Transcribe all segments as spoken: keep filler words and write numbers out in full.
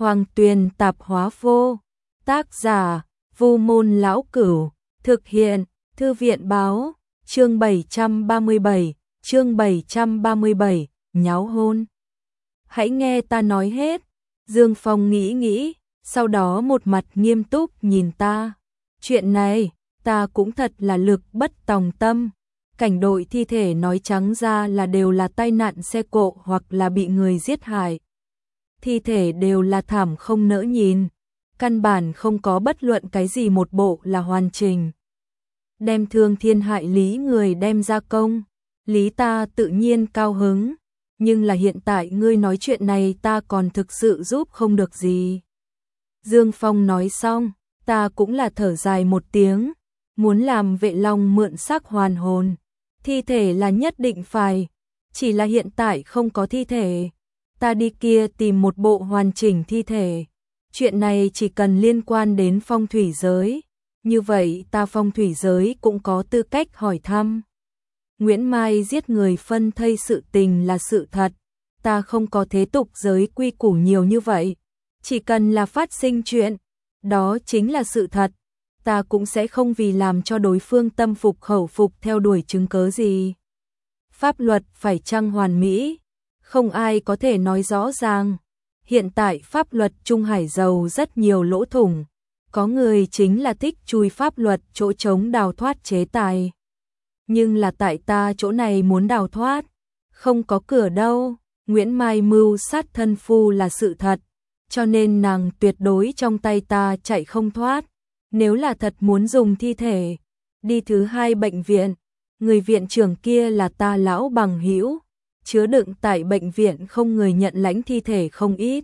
Hoàng Tuyền tạp hóa vô. Tác giả, Vu Môn Lão Cửu. Thực hiện, Thư viện Báo. Chương bảy trăm ba mươi bảy, chương bảy trăm ba mươi bảy, nháo hôn. Hãy nghe ta nói hết. Dương Phong nghĩ nghĩ, sau đó một mặt nghiêm túc nhìn ta. Chuyện này, ta cũng thật là lực bất tòng tâm. Cảnh đội thi thể nói trắng ra là đều là tai nạn xe cộ hoặc là bị người giết hại. Thi thể đều là thảm không nỡ nhìn. Căn bản không có bất luận cái gì một bộ là hoàn chỉnh. Đem thương thiên hại lý người đem ra công. Lý ta tự nhiên cao hứng. Nhưng là hiện tại ngươi nói chuyện này ta còn thực sự giúp không được gì. Dương Phong nói xong, ta cũng là thở dài một tiếng. Muốn làm Vệ Long mượn xác hoàn hồn. Thi thể là nhất định phải. Chỉ là hiện tại không có thi thể. Ta đi kia tìm một bộ hoàn chỉnh thi thể. Chuyện này chỉ cần liên quan đến phong thủy giới. Như vậy ta phong thủy giới cũng có tư cách hỏi thăm. Nguyễn Mai giết người phân thây sự tình là sự thật. Ta không có thế tục giới quy củ nhiều như vậy. Chỉ cần là phát sinh chuyện, đó chính là sự thật. Ta cũng sẽ không vì làm cho đối phương tâm phục khẩu phục theo đuổi chứng cớ gì. Pháp luật phải chăng hoàn mỹ? Không ai có thể nói rõ ràng. Hiện tại pháp luật Trung Hải giàu rất nhiều lỗ thủng. Có người chính là thích chui pháp luật chỗ trống đào thoát chế tài. Nhưng là tại ta chỗ này muốn đào thoát. Không có cửa đâu. Nguyễn Mai mưu sát thân phu là sự thật. Cho nên nàng tuyệt đối trong tay ta chạy không thoát. Nếu là thật muốn dùng thi thể. Đi thứ hai bệnh viện. Người viện trưởng kia là ta lão bằng hữu. Chứa đựng tại bệnh viện không người nhận lãnh thi thể không ít.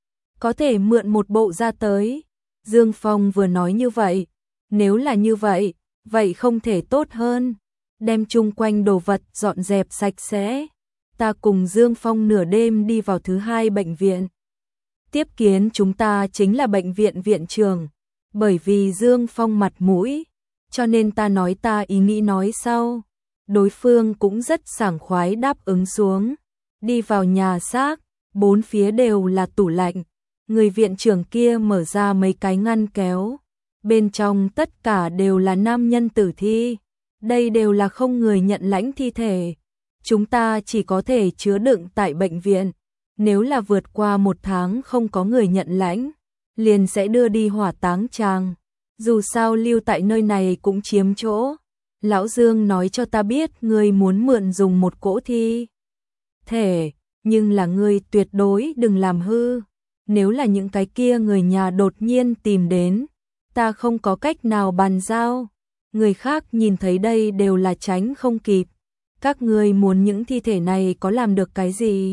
Có thể mượn một bộ ra tới. Dương Phong vừa nói như vậy. Nếu là như vậy, vậy không thể tốt hơn. Đem chung quanh đồ vật dọn dẹp sạch sẽ. Ta cùng Dương Phong nửa đêm đi vào thứ hai bệnh viện. Tiếp kiến chúng ta chính là bệnh viện viện trưởng. Bởi vì Dương Phong mặt mũi, cho nên ta nói ta ý nghĩ nói sau. Đối phương cũng rất sảng khoái đáp ứng xuống. Đi vào nhà xác, bốn phía đều là tủ lạnh. Người viện trưởng kia mở ra mấy cái ngăn kéo. Bên trong tất cả đều là nam nhân tử thi. Đây đều là không người nhận lãnh thi thể. Chúng ta chỉ có thể chứa đựng tại bệnh viện. Nếu là vượt qua một tháng không có người nhận lãnh, liền sẽ đưa đi hỏa táng tràng. Dù sao lưu tại nơi này cũng chiếm chỗ. Lão Dương nói cho ta biết ngươi muốn mượn dùng một cỗ thi thể, nhưng là ngươi tuyệt đối đừng làm hư. Nếu là những cái kia người nhà đột nhiên tìm đến, ta không có cách nào bàn giao. Người khác nhìn thấy đây đều là tránh không kịp. Các ngươi muốn những thi thể này có làm được cái gì?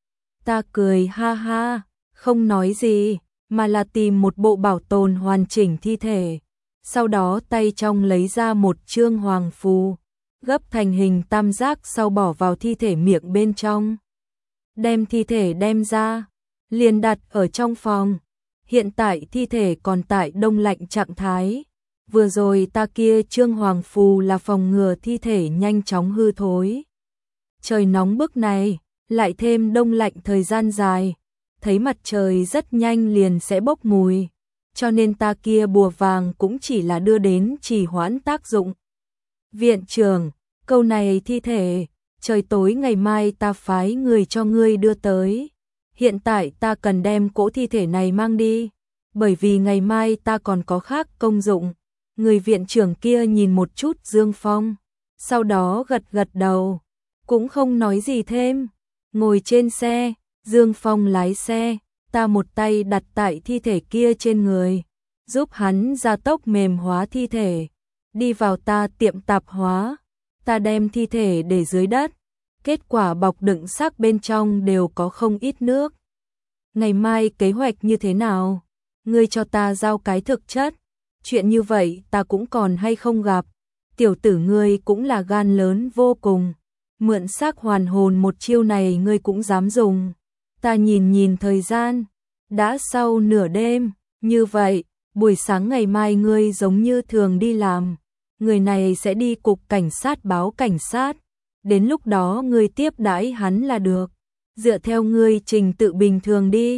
Ta cười ha ha, không nói gì, mà là tìm một bộ bảo tồn hoàn chỉnh thi thể. Sau đó tay trong lấy ra một chương hoàng phù, gấp thành hình tam giác sau bỏ vào thi thể miệng bên trong. Đem thi thể đem ra, liền đặt ở trong phòng. Hiện tại thi thể còn tại đông lạnh trạng thái. Vừa rồi ta kia chương hoàng phù là phòng ngừa thi thể nhanh chóng hư thối. Trời nóng bức này, lại thêm đông lạnh thời gian dài, thấy mặt trời rất nhanh liền sẽ bốc mùi. Cho nên ta kia bùa vàng cũng chỉ là đưa đến trì hoãn tác dụng. Viện trưởng, câu này thi thể, trời tối ngày mai ta phái người cho ngươi đưa tới. Hiện tại ta cần đem cỗ thi thể này mang đi, bởi vì ngày mai ta còn có khác công dụng. Người viện trưởng kia nhìn một chút Dương Phong, sau đó gật gật đầu, cũng không nói gì thêm. Ngồi trên xe, Dương Phong lái xe, ta một tay đặt tại thi thể kia trên người, giúp hắn gia tốc mềm hóa thi thể. Đi vào ta tiệm tạp hóa, ta đem thi thể để dưới đất. Kết quả bọc đựng xác bên trong đều có không ít nước. Ngày mai kế hoạch như thế nào? Ngươi cho ta giao cái thực chất. Chuyện như vậy ta cũng còn hay không gặp. Tiểu tử ngươi cũng là gan lớn vô cùng. Mượn xác hoàn hồn một chiêu này ngươi cũng dám dùng. Ta nhìn nhìn thời gian. Đã sau nửa đêm. Như vậy, buổi sáng ngày mai ngươi giống như thường đi làm. Người này sẽ đi cục cảnh sát báo cảnh sát. Đến lúc đó ngươi tiếp đãi hắn là được. Dựa theo ngươi trình tự bình thường đi.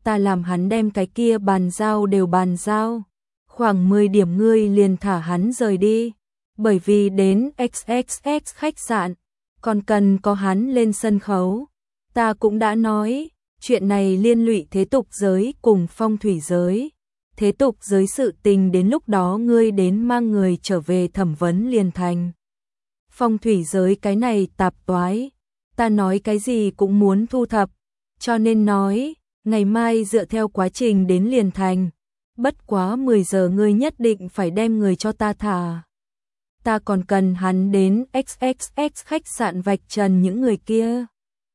ta làm hắn đem cái kia bàn giao đều bàn giao. Khoảng mười điểm ngươi liền thả hắn rời đi, bởi vì đến ích ích ích khách sạn, còn cần có hắn lên sân khấu. Ta cũng đã nói, chuyện này liên lụy thế tục giới cùng phong thủy giới. Thế tục giới sự tình đến lúc đó ngươi đến mang người trở về thẩm vấn liền thành. Phong thủy giới cái này tạp toái, ta nói cái gì cũng muốn thu thập, cho nên nói, ngày mai dựa theo quá trình đến liền thành. Bất quá mười giờ ngươi nhất định phải đem người cho ta thả. Ta còn cần hắn đến ích ích ích khách sạn vạch trần những người kia.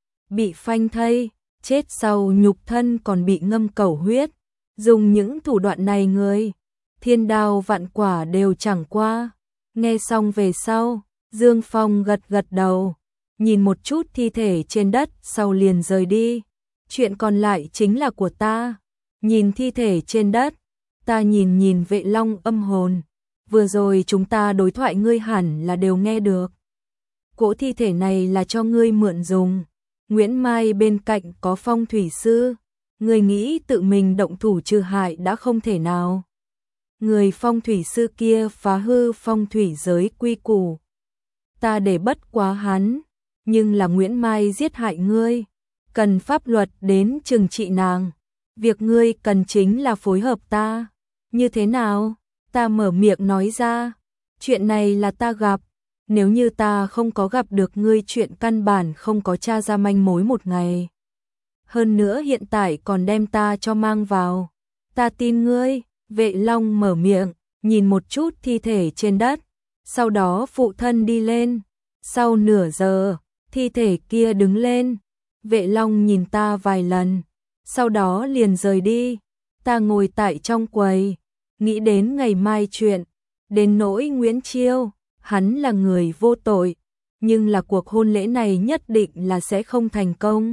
Bị phanh thây, chết sau nhục thân còn bị ngâm cẩu huyết. Dùng những thủ đoạn này người, thiên đao vạn quả đều chẳng qua. Nghe xong về sau, Dương Phong gật gật đầu, nhìn một chút thi thể trên đất sau liền rời đi. Chuyện còn lại chính là của ta. Nhìn thi thể trên đất, ta nhìn nhìn Vệ Long âm hồn. Vừa rồi chúng ta đối thoại ngươi hẳn là đều nghe được. Cỗ thi thể này là cho ngươi mượn dùng. Nguyễn Mai bên cạnh có phong thủy sư. Người nghĩ tự mình động thủ trừ hại đã không thể nào. Người phong thủy sư kia phá hư phong thủy giới quy củ. Ta để bất quá hắn, nhưng là Nguyễn Mai giết hại ngươi. Cần pháp luật đến trừng trị nàng. Việc ngươi cần chính là phối hợp ta. Như thế nào? Ta mở miệng nói ra. Chuyện này là ta gặp. Nếu như ta không có gặp được ngươi chuyện căn bản không có tra ra manh mối một ngày. Hơn nữa hiện tại còn đem ta cho mang vào. Ta tin ngươi. Vệ Long mở miệng, nhìn một chút thi thể trên đất. Sau đó phụ thân đi lên. Sau nửa giờ, thi thể kia đứng lên. Vệ Long nhìn ta vài lần. Sau đó liền rời đi. Ta ngồi tại trong quầy, nghĩ đến ngày mai chuyện. Đến nỗi Nguyễn Chiêu, hắn là người vô tội. Nhưng là cuộc hôn lễ này nhất định là sẽ không thành công.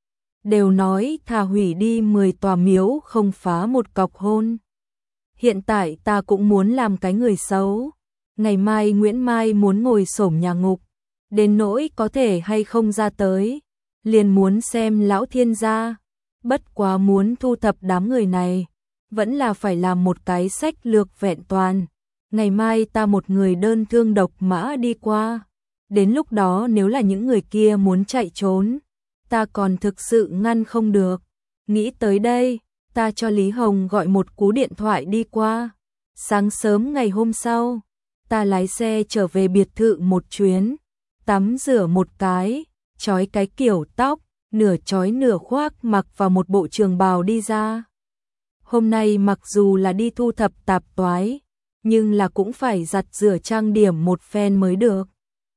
Đều nói thà hủy đi mười tòa miếu không phá một cọc hôn. Hiện tại ta cũng muốn làm cái người xấu. Ngày mai Nguyễn Mai muốn ngồi xổm nhà ngục. Đến nỗi có thể hay không ra tới. Liền muốn xem lão thiên gia. Bất quá muốn thu thập đám người này. Vẫn là phải làm một cái sách lược vẹn toàn. Ngày mai ta một người đơn thương độc mã đi qua. Đến lúc đó nếu là những người kia muốn chạy trốn, ta còn thực sự ngăn không được. Nghĩ tới đây, ta cho Lý Hồng gọi một cú điện thoại đi qua. Sáng sớm ngày hôm sau, ta lái xe trở về biệt thự một chuyến, tắm rửa một cái, chói cái kiểu tóc, nửa chói nửa khoác mặc vào một bộ trường bào đi ra. Hôm nay mặc dù là đi thu thập tạp toái, nhưng là cũng phải giặt rửa trang điểm một phen mới được.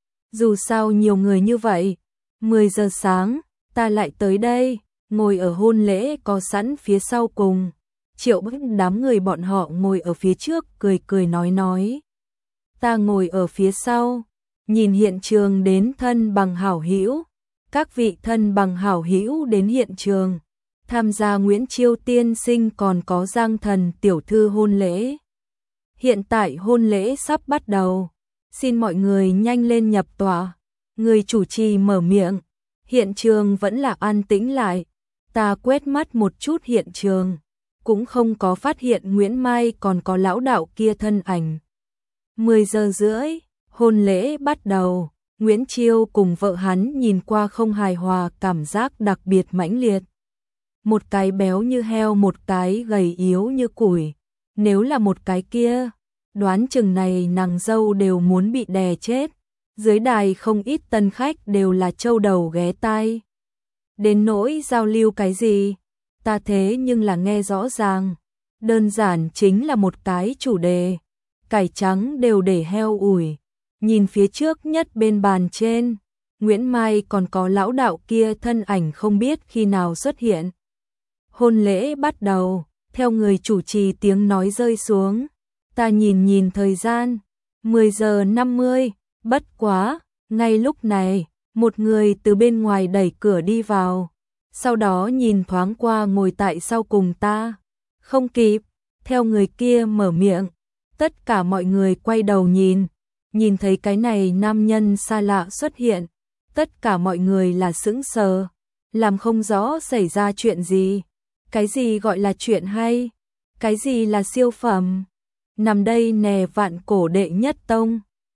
Dù sao nhiều người như vậy, mười giờ sáng, ta lại tới đây, ngồi ở hôn lễ có sẵn phía sau cùng. Triệu Bức đám người bọn họ ngồi ở phía trước cười cười nói nói. Ta ngồi ở phía sau, nhìn hiện trường đến thân bằng hảo hữu. Các vị thân bằng hảo hữu đến hiện trường, tham gia Nguyễn Chiêu tiên sinh còn có Giang Thần tiểu thư hôn lễ. Hiện tại hôn lễ sắp bắt đầu, xin mọi người nhanh lên nhập tọa. Người chủ trì mở miệng, hiện trường vẫn là an tĩnh lại. Ta quét mắt một chút hiện trường, cũng không có phát hiện Nguyễn Mai còn có lão đạo kia thân ảnh. mười giờ rưỡi, hôn lễ bắt đầu. Nguyễn Chiêu cùng vợ hắn nhìn qua không hài hòa, cảm giác đặc biệt mãnh liệt. Một cái béo như heo, một cái gầy yếu như củi. Nếu là một cái kia, đoán chừng này nàng dâu đều muốn bị đè chết. Dưới đài không ít tân khách đều là trâu đầu ghé tai. Đến nỗi giao lưu cái gì, ta thế nhưng là nghe rõ ràng. Đơn giản chính là một cái chủ đề. Cải trắng đều để heo ủi. Nhìn phía trước nhất bên bàn trên, Nguyễn Mai còn có lão đạo kia thân ảnh không biết khi nào xuất hiện. Hôn lễ bắt đầu, theo người chủ trì tiếng nói rơi xuống. Ta nhìn nhìn thời gian, mười giờ năm mươi, bất quá, ngay lúc này, một người từ bên ngoài đẩy cửa đi vào. Sau đó nhìn thoáng qua ngồi tại sau cùng ta. Không kịp, theo người kia mở miệng, tất cả mọi người quay đầu nhìn. Nhìn thấy cái này nam nhân xa lạ xuất hiện, tất cả mọi người là sững sờ, làm không rõ xảy ra chuyện gì. Cái gì gọi là chuyện hay? Cái gì là siêu phẩm? Nằm đây nè vạn cổ đệ nhất tông.